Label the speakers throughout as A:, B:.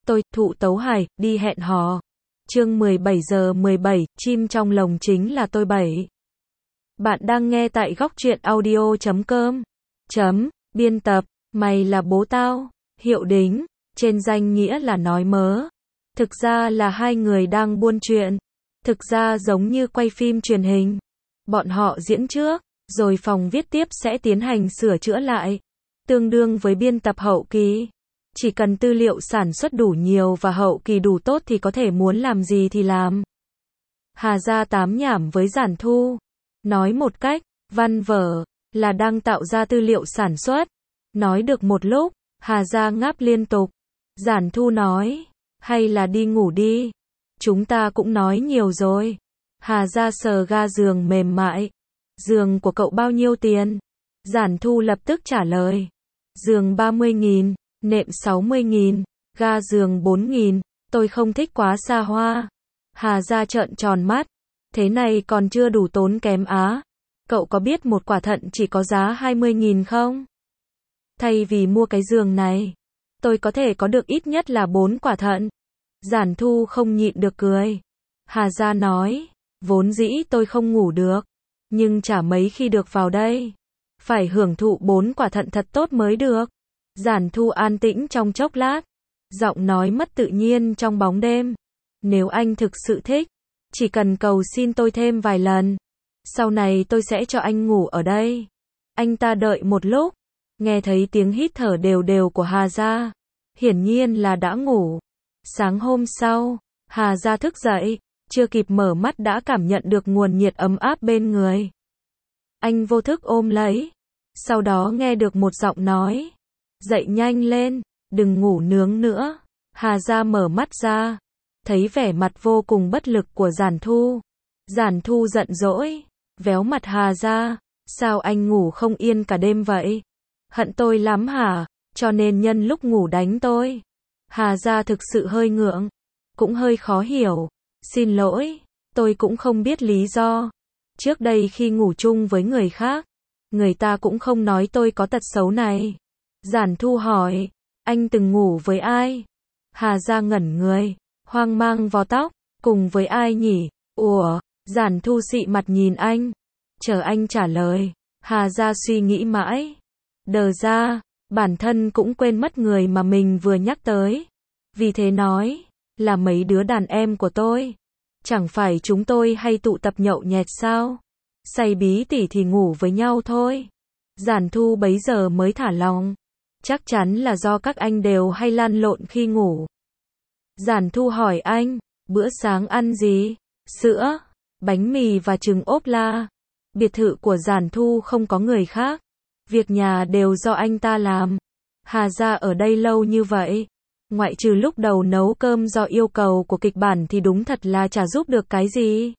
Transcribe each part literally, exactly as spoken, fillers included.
A: tôi, Thụ Tấu Hải, đi hẹn hò. Chương mười bảy giờ mười bảy, chim trong lồng chính là tôi bảy. Bạn đang nghe tại góc truyện audio chấm com. Chấm, biên tập, mày là bố tao. Hiệu đính, trên danh nghĩa là nói mớ. Thực ra là hai người đang buôn chuyện. Thực ra giống như quay phim truyền hình. Bọn họ diễn trước, rồi phòng viết tiếp sẽ tiến hành sửa chữa lại. Tương đương với biên tập hậu kỳ. Chỉ cần tư liệu sản xuất đủ nhiều và hậu kỳ đủ tốt thì có thể muốn làm gì thì làm. Hà Gia tám nhảm với Giản Thu. Nói một cách, văn vở, là đang tạo ra tư liệu sản xuất. Nói được một lúc, Hà Gia ngáp liên tục. Giản Thu nói, hay là đi ngủ đi. Chúng ta cũng nói nhiều rồi. Hà Gia sờ ga giường mềm mại. Giường của cậu bao nhiêu tiền? Giản Thu lập tức trả lời. Giường ba mươi nghìn, nệm sáu mươi nghìn, ga giường bốn nghìn, tôi không thích quá xa hoa. Hà Gia trợn tròn mắt. Thế này còn chưa đủ tốn kém á. Cậu có biết một quả thận chỉ có giá hai mươi nghìn không? Thay vì mua cái giường này, tôi có thể có được ít nhất là bốn quả thận. Giản Thu không nhịn được cười. Hà Gia nói, vốn dĩ tôi không ngủ được, nhưng chả mấy khi được vào đây. Phải hưởng thụ bốn quả thận thật tốt mới được. Giản Thu an tĩnh trong chốc lát, giọng nói mất tự nhiên trong bóng đêm. Nếu anh thực sự thích, chỉ cần cầu xin tôi thêm vài lần. Sau này tôi sẽ cho anh ngủ ở đây. Anh ta đợi một lúc, nghe thấy tiếng hít thở đều đều của Hà Gia. Hiển nhiên là đã ngủ. Sáng hôm sau, Hà Gia thức dậy, chưa kịp mở mắt đã cảm nhận được nguồn nhiệt ấm áp bên người. Anh vô thức ôm lấy. Sau đó nghe được một giọng nói. Dậy nhanh lên, đừng ngủ nướng nữa. Hà Gia mở mắt ra, thấy vẻ mặt vô cùng bất lực của Giản Thu. Giản Thu giận dỗi, véo mặt Hà Gia. Sao anh ngủ không yên cả đêm vậy? Hận tôi lắm hả? Cho nên nhân lúc ngủ đánh tôi. Hà Gia thực sự hơi ngượng, cũng hơi khó hiểu. Xin lỗi, tôi cũng không biết lý do. Trước đây khi ngủ chung với người khác, người ta cũng không nói tôi có tật xấu này. Giản Thu hỏi, anh từng ngủ với ai? Hà Gia ngẩn người, hoang mang vò tóc, cùng với ai nhỉ? Ủa, Giản Thu xị mặt nhìn anh, chờ anh trả lời. Hà Gia suy nghĩ mãi, đờ ra, bản thân cũng quên mất người mà mình vừa nhắc tới. Vì thế nói, là mấy đứa đàn em của tôi. Chẳng phải chúng tôi hay tụ tập nhậu nhẹt sao? Say bí tỉ thì ngủ với nhau thôi. Giản Thu bấy giờ mới thả lòng. Chắc chắn là do các anh đều hay lăn lộn khi ngủ. Giản Thu hỏi anh, bữa sáng ăn gì? Sữa, bánh mì và trứng ốp la. Biệt thự của Giản Thu không có người khác. Việc nhà đều do anh ta làm. Hà Gia ở đây lâu như vậy, ngoại trừ lúc đầu nấu cơm do yêu cầu của kịch bản thì đúng thật là chả giúp được cái gì.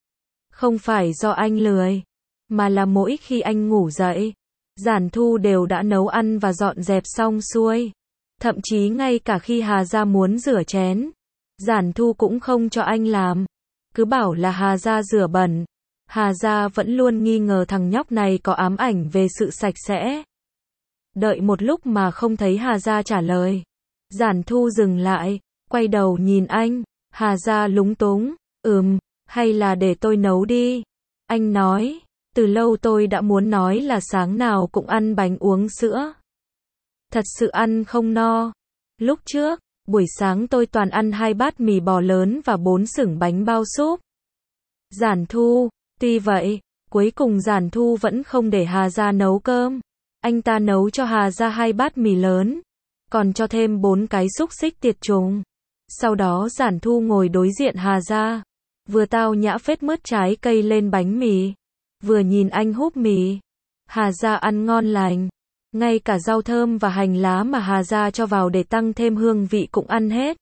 A: Không phải do anh lười, mà là mỗi khi anh ngủ dậy, Giản Thu đều đã nấu ăn và dọn dẹp xong xuôi. Thậm chí ngay cả khi Hà Gia muốn rửa chén, Giản Thu cũng không cho anh làm. Cứ bảo là Hà Gia rửa bẩn. Hà Gia vẫn luôn nghi ngờ thằng nhóc này có ám ảnh về sự sạch sẽ. Đợi một lúc mà không thấy Hà Gia trả lời. Giản Thu dừng lại, quay đầu nhìn anh. Hà Gia lúng túng, ừm, hay là để tôi nấu đi. Anh nói, từ lâu tôi đã muốn nói là sáng nào cũng ăn bánh uống sữa. Thật sự ăn không no. Lúc trước, buổi sáng tôi toàn ăn hai bát mì bò lớn và bốn sửng bánh bao súp. Giản Thu, tuy vậy, cuối cùng Giản Thu vẫn không để Hà Gia nấu cơm. Anh ta nấu cho Hà Gia hai bát mì lớn, còn cho thêm bốn cái xúc xích tiệt trùng. Sau đó Giản Thu ngồi đối diện Hà Gia, vừa tao nhã phết mướt trái cây lên bánh mì, vừa nhìn anh húp mì. Hà Gia ăn ngon lành, ngay cả rau thơm và hành lá mà Hà Gia cho vào để tăng thêm hương vị cũng ăn hết.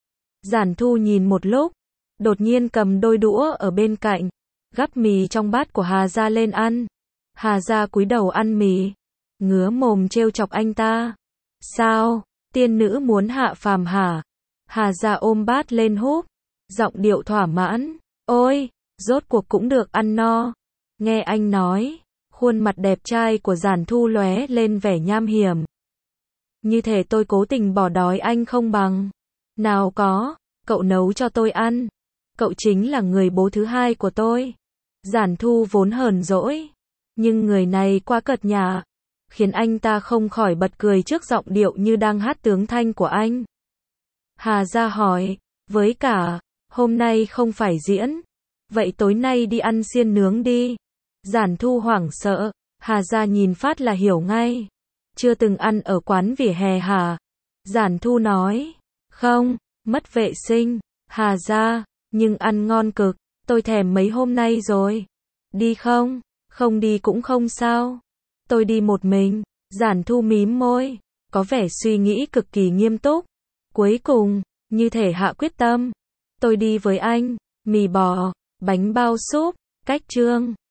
A: Giản Thu nhìn một lúc, đột nhiên cầm đôi đũa ở bên cạnh, gắp mì trong bát của Hà Gia lên ăn. Hà Gia cúi đầu ăn mì, ngứa mồm trêu chọc anh ta. Sao, tiên nữ muốn hạ phàm hả? Hà Gia ôm bát lên húp, giọng điệu thỏa mãn. Ôi, rốt cuộc cũng được ăn no. Nghe anh nói, khuôn mặt đẹp trai của Giản Thu lóe lên vẻ nham hiểm. Như thể tôi cố tình bỏ đói anh không bằng. Nào có, cậu nấu cho tôi ăn. Cậu chính là người bố thứ hai của tôi. Giản Thu vốn hờn dỗi, nhưng người này quá cợt nhả, khiến anh ta không khỏi bật cười trước giọng điệu như đang hát tướng thanh của anh. Hà Gia hỏi, với cả, hôm nay không phải diễn, vậy tối nay đi ăn xiên nướng đi. Giản Thu hoảng sợ, Hà Gia nhìn phát là hiểu ngay. Chưa từng ăn ở quán vỉa hè hả? Giản Thu nói, không, mất vệ sinh. Hà Gia, nhưng ăn ngon cực, tôi thèm mấy hôm nay rồi. Đi không? Không đi cũng không sao. Tôi đi một mình. Giản Thu mím môi, có vẻ suy nghĩ cực kỳ nghiêm túc. Cuối cùng, như thể hạ quyết tâm. Tôi đi với anh. Mì bò, bánh bao súp, cách trương.